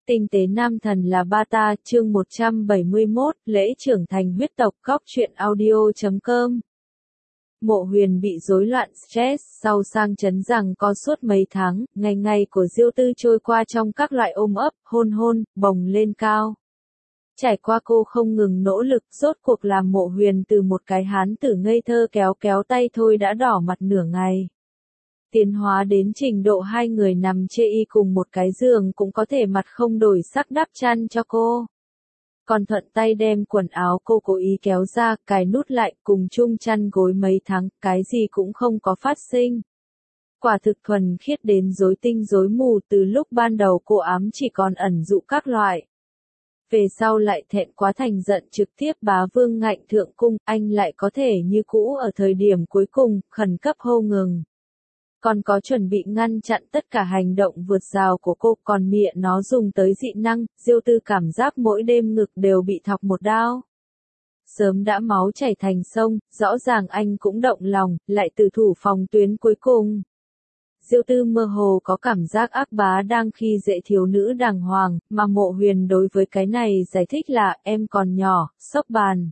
Tinh tế nam thần là ba ta, chương 171, lễ trưởng thành huyết tộc, góc truyện audio.com. Mộ Huyền bị rối loạn stress sau sang chấn rằng co suốt mấy tháng, ngày ngày của Diêu Tư trôi qua trong các loại ôm ấp, hôn hôn, bồng lên cao. Trải qua cô không ngừng nỗ lực, rốt cuộc làm Mộ Huyền từ một cái hán tử ngây thơ kéo kéo tay thôi đã đỏ mặt nửa ngày. Tiến hóa đến trình độ hai người nằm chê y cùng một cái giường cũng có thể mặt không đổi sắc đắp chăn cho cô. Còn thuận tay đem quần áo cô cố ý kéo ra, cài nút lại, cùng chung chăn gối mấy tháng, cái gì cũng không có phát sinh. Quả thực thuần khiết đến rối tinh rối mù, từ lúc ban đầu cô ám chỉ còn ẩn dụ các loại. Về sau lại thẹn quá thành giận trực tiếp bá vương ngạnh thượng cung, anh lại có thể như cũ ở thời điểm cuối cùng, khẩn cấp hô ngừng. Còn có chuẩn bị ngăn chặn tất cả hành động vượt rào của cô, còn mịa nó dùng tới dị năng, Diêu Tư cảm giác mỗi đêm ngực đều bị thọc một đao. Sớm đã máu chảy thành sông, rõ ràng anh cũng động lòng, lại từ thủ phòng tuyến cuối cùng. Diêu Tư mơ hồ có cảm giác ác bá đang khi dễ thiếu nữ đàng hoàng, mà Mộ Huyền đối với cái này giải thích là, em còn nhỏ, sốc bàn.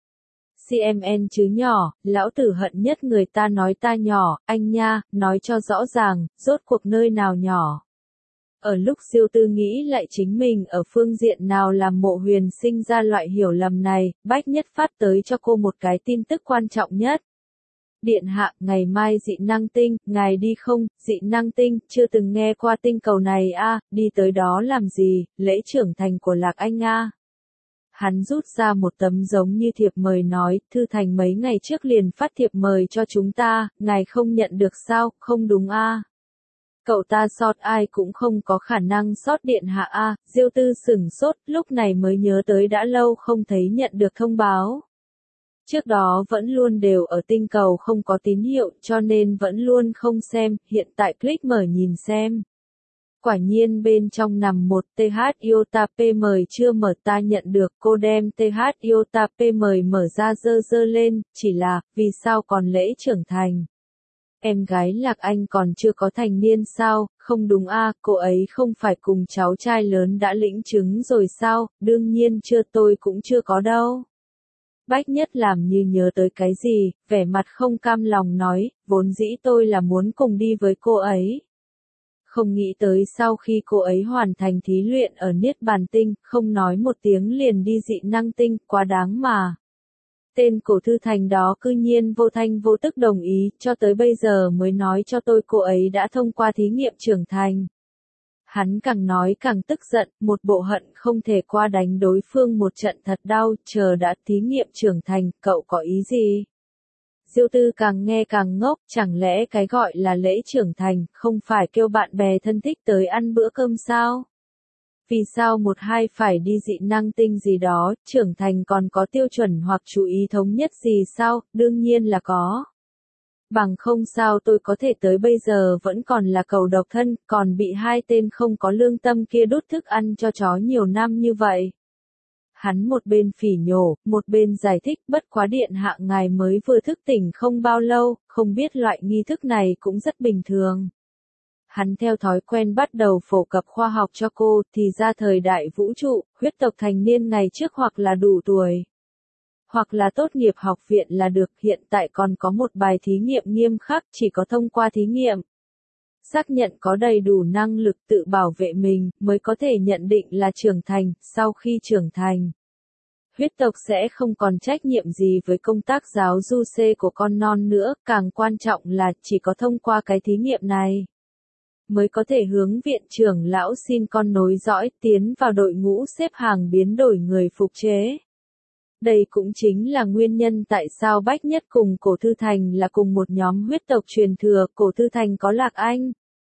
CMN chứ nhỏ, lão tử hận nhất người ta nói ta nhỏ, anh nha, nói cho rõ ràng, rốt cuộc nơi nào nhỏ. Ở lúc Diêu Tư nghĩ lại chính mình ở phương diện nào làm Mộ Huyền sinh ra loại hiểu lầm này, Bách Nhất phát tới cho cô một cái tin tức quan trọng nhất. Điện hạ, ngày mai dị năng tinh, ngài đi không, dị năng tinh, chưa từng nghe qua tinh cầu này a, đi tới đó làm gì, lễ trưởng thành của Lạc Anh a. Hắn rút ra một tấm giống như thiệp mời nói, Thư Thành mấy ngày trước liền phát thiệp mời cho chúng ta, ngài không nhận được sao, không đúng a? Cậu ta sót ai cũng không có khả năng sót điện hạ a. Diêu Tư sửng sốt, lúc này mới nhớ tới đã lâu không thấy nhận được thông báo. Trước đó vẫn luôn đều ở tinh cầu không có tín hiệu, cho nên vẫn luôn không xem, hiện tại click mở nhìn xem. Quả nhiên bên trong nằm một TH IOTA P mời chưa mở, ta nhận được, cô đem TH IOTA P mời mở ra dơ lên, chỉ là, vì sao còn lễ trưởng thành? Em gái Lạc Anh còn chưa có thành niên sao, không đúng a, cô ấy không phải cùng cháu trai lớn đã lĩnh chứng rồi sao, đương nhiên chưa, tôi cũng chưa có đâu. Bách Nhất làm như nhớ tới cái gì, vẻ mặt không cam lòng nói, vốn dĩ tôi là muốn cùng đi với cô ấy. Không nghĩ tới sau khi cô ấy hoàn thành thí luyện ở Niết Bàn Tinh, không nói một tiếng liền đi dị năng tinh, quá đáng mà. Tên cổ Thư Thành đó cư nhiên vô thanh vô tức đồng ý, cho tới bây giờ mới nói cho tôi cô ấy đã thông qua thí nghiệm trưởng thành. Hắn càng nói càng tức giận, một bộ hận không thể qua đánh đối phương một trận thật đau, chờ đã thí nghiệm trưởng thành, cậu có ý gì? Diêu Tư càng nghe càng ngốc, chẳng lẽ cái gọi là lễ trưởng thành, không phải kêu bạn bè thân thích tới ăn bữa cơm sao? Vì sao một hai phải đi dị năng tinh gì đó, trưởng thành còn có tiêu chuẩn hoặc chú ý thống nhất gì sao, đương nhiên là có. Bằng không sao tôi có thể tới bây giờ vẫn còn là cầu độc thân, còn bị hai tên không có lương tâm kia đút thức ăn cho chó nhiều năm như vậy. Hắn một bên phỉ nhổ, một bên giải thích, bất quá điện hạ ngài mới vừa thức tỉnh không bao lâu, không biết loại nghi thức này cũng rất bình thường. Hắn theo thói quen bắt đầu phổ cập khoa học cho cô, thì ra thời đại vũ trụ, huyết tộc thành niên ngày trước hoặc là đủ tuổi, hoặc là tốt nghiệp học viện là được, hiện tại còn có một bài thí nghiệm nghiêm khắc, chỉ có thông qua thí nghiệm. Xác nhận có đầy đủ năng lực tự bảo vệ mình, mới có thể nhận định là trưởng thành, sau khi trưởng thành. Huyết tộc sẽ không còn trách nhiệm gì với công tác giáo du xê của con non nữa, càng quan trọng là chỉ có thông qua cái thí nghiệm này, mới có thể hướng viện trưởng lão xin con nối dõi, tiến vào đội ngũ xếp hàng biến đổi người phục chế. Đây cũng chính là nguyên nhân tại sao Bách Nhất cùng Cổ Thư Thành là cùng một nhóm huyết tộc truyền thừa, Cổ Thư Thành có Lạc Anh.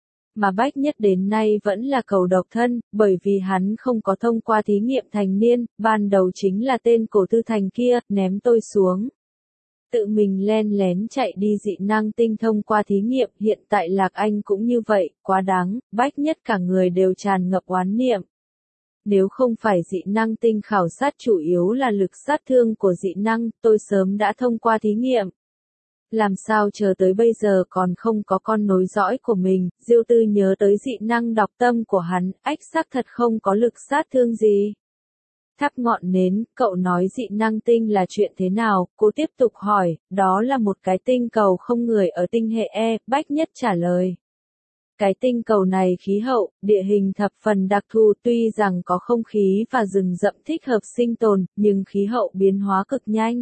Mà Bách Nhất đến nay vẫn là cầu độc thân, bởi vì hắn không có thông qua thí nghiệm thành niên, ban đầu chính là tên Cổ Thư Thành kia, ném tôi xuống. Tự mình len lén chạy đi dị năng tinh thông qua thí nghiệm, hiện tại Lạc Anh cũng như vậy, quá đáng, Bách Nhất cả người đều tràn ngập oán niệm. Nếu không phải dị năng tinh khảo sát chủ yếu là lực sát thương của dị năng, tôi sớm đã thông qua thí nghiệm. Làm sao chờ tới bây giờ còn không có con nối dõi của mình, Diêu Tư nhớ tới dị năng đọc tâm của hắn, ách xác thật không có lực sát thương gì. Thắp ngọn nến, cậu nói dị năng tinh là chuyện thế nào, cô tiếp tục hỏi, đó là một cái tinh cầu không người ở tinh hệ E, Bách Nhất trả lời. Cái tinh cầu này khí hậu, địa hình thập phần đặc thù tuy rằng có không khí và rừng rậm thích hợp sinh tồn, nhưng khí hậu biến hóa cực nhanh.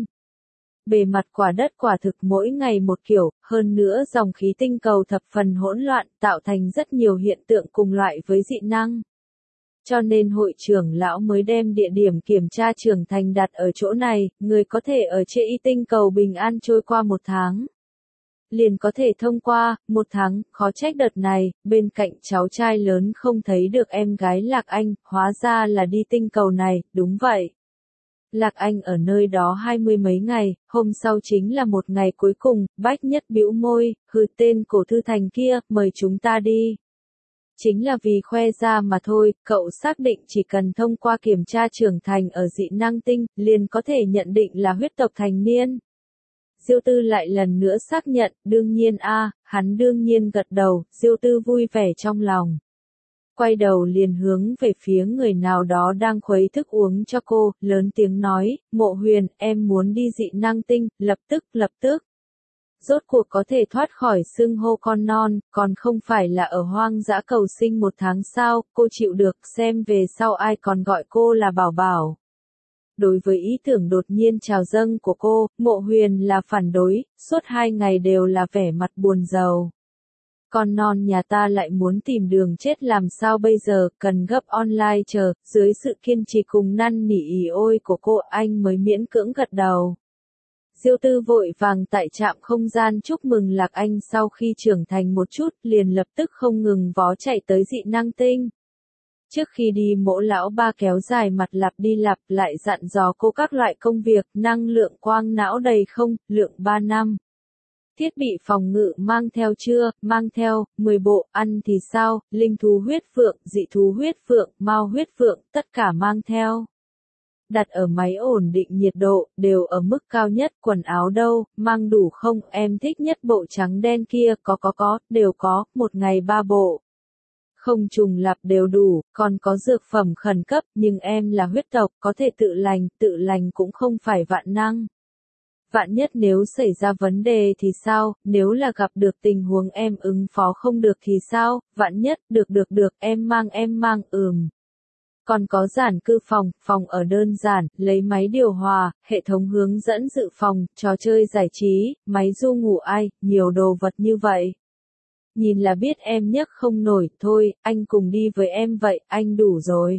Bề mặt quả đất quả thực mỗi ngày một kiểu, hơn nữa dòng khí tinh cầu thập phần hỗn loạn tạo thành rất nhiều hiện tượng cùng loại với dị năng. Cho nên hội trưởng lão mới đem địa điểm kiểm tra trưởng thành đặt ở chỗ này, người có thể ở trên y tinh cầu bình an trôi qua 1 tháng. Liền có thể thông qua, 1 tháng, khó trách đợt này, bên cạnh cháu trai lớn không thấy được em gái Lạc Anh, hóa ra là đi tinh cầu này, đúng vậy. Lạc Anh ở nơi đó 20 mấy ngày, hôm sau chính là một ngày cuối cùng, Bách Nhất bĩu môi, hừ tên cổ thư thành kia, mời chúng ta đi. Chính là vì khoe ra mà thôi, cậu xác định chỉ cần thông qua kiểm tra trưởng thành ở dị năng tinh, liền có thể nhận định là huyết tộc thành niên. Diêu Tư lại lần nữa xác nhận, đương nhiên hắn đương nhiên gật đầu, Diêu Tư vui vẻ trong lòng. Quay đầu liền hướng về phía người nào đó đang khuấy thức uống cho cô, lớn tiếng nói, Mộ Huyền, em muốn đi dị năng tinh, lập tức. Rốt cuộc có thể thoát khỏi xưng hô con non, còn không phải là ở hoang dã cầu sinh 1 tháng sao, cô chịu được, xem về sau ai còn gọi cô là bảo bảo. Đối với ý tưởng đột nhiên trào dâng của cô, Mộ Huyền là phản đối, suốt 2 ngày đều là vẻ mặt buồn rầu. Con non nhà ta lại muốn tìm đường chết làm sao bây giờ, cần gấp online chờ, dưới sự kiên trì cùng năn nỉ ỉ ôi của cô anh mới miễn cưỡng gật đầu. Diêu Tư vội vàng tại trạm không gian chúc mừng Lạc Anh sau khi trưởng thành một chút, liền lập tức không ngừng vó chạy tới dị năng tinh. Trước khi đi Mỗ lão ba kéo dài mặt lặp đi lặp lại dặn dò cô các loại công việc, năng lượng quang não đầy không, lượng 3 năm. Thiết bị phòng ngự mang theo chưa, mang theo, 10 bộ, ăn thì sao, linh thú huyết phượng, dị thú huyết phượng, mao huyết phượng, tất cả mang theo. Đặt ở máy ổn định nhiệt độ, đều ở mức cao nhất, quần áo đâu, mang đủ không, em thích nhất bộ trắng đen kia, có, đều có, 1 ngày 3 bộ. Không trùng lặp đều đủ, còn có dược phẩm khẩn cấp, nhưng em là huyết tộc, có thể tự lành cũng không phải vạn năng. Vạn nhất nếu xảy ra vấn đề thì sao, nếu là gặp được tình huống em ứng phó không được thì sao, vạn nhất, được, em mang, Còn có giản cư phòng ở đơn giản, lấy máy điều hòa, hệ thống hướng dẫn dự phòng, trò chơi giải trí, máy du ngủ nhiều đồ vật như vậy. Nhìn là biết em nhấc không nổi, thôi, anh cùng đi với em vậy, anh đủ rồi.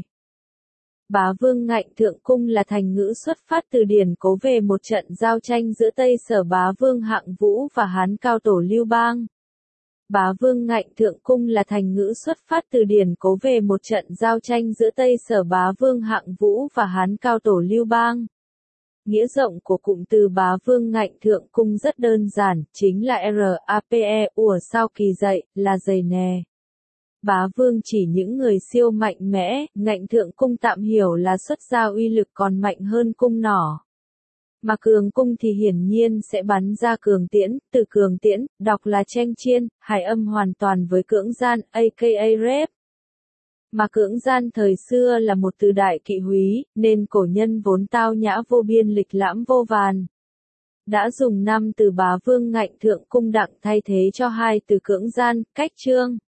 Bá Vương Ngạnh Thượng Cung là thành ngữ xuất phát từ điển cố về một trận giao tranh giữa Tây Sở Bá Vương Hạng Vũ và Hán Cao Tổ Lưu Bang. Bá Vương Ngạnh Thượng Cung là thành ngữ xuất phát từ điển cố về một trận giao tranh giữa Tây Sở Bá Vương Hạng Vũ và Hán Cao Tổ Lưu Bang. Nghĩa rộng của cụm từ Bá Vương Ngạnh Thượng Cung rất đơn giản, chính là RAPE, ủa sao kỳ dậy, là giày nè. Bá Vương chỉ những người siêu mạnh mẽ, Ngạnh Thượng Cung tạm hiểu là xuất ra uy lực còn mạnh hơn cung nỏ. Mà cường cung thì hiển nhiên sẽ bắn ra cường tiễn, từ cường tiễn, đọc là tranh chiên, hài âm hoàn toàn với cưỡng gian, aka rap. Mà cưỡng gian thời xưa là một từ đại kỵ húy, nên cổ nhân vốn tao nhã vô biên lịch lãm vô vàn. Đã dùng 5 từ Bá Vương Ngạnh Thượng Cung đặng thay thế cho 2 từ cưỡng gian, cách trương.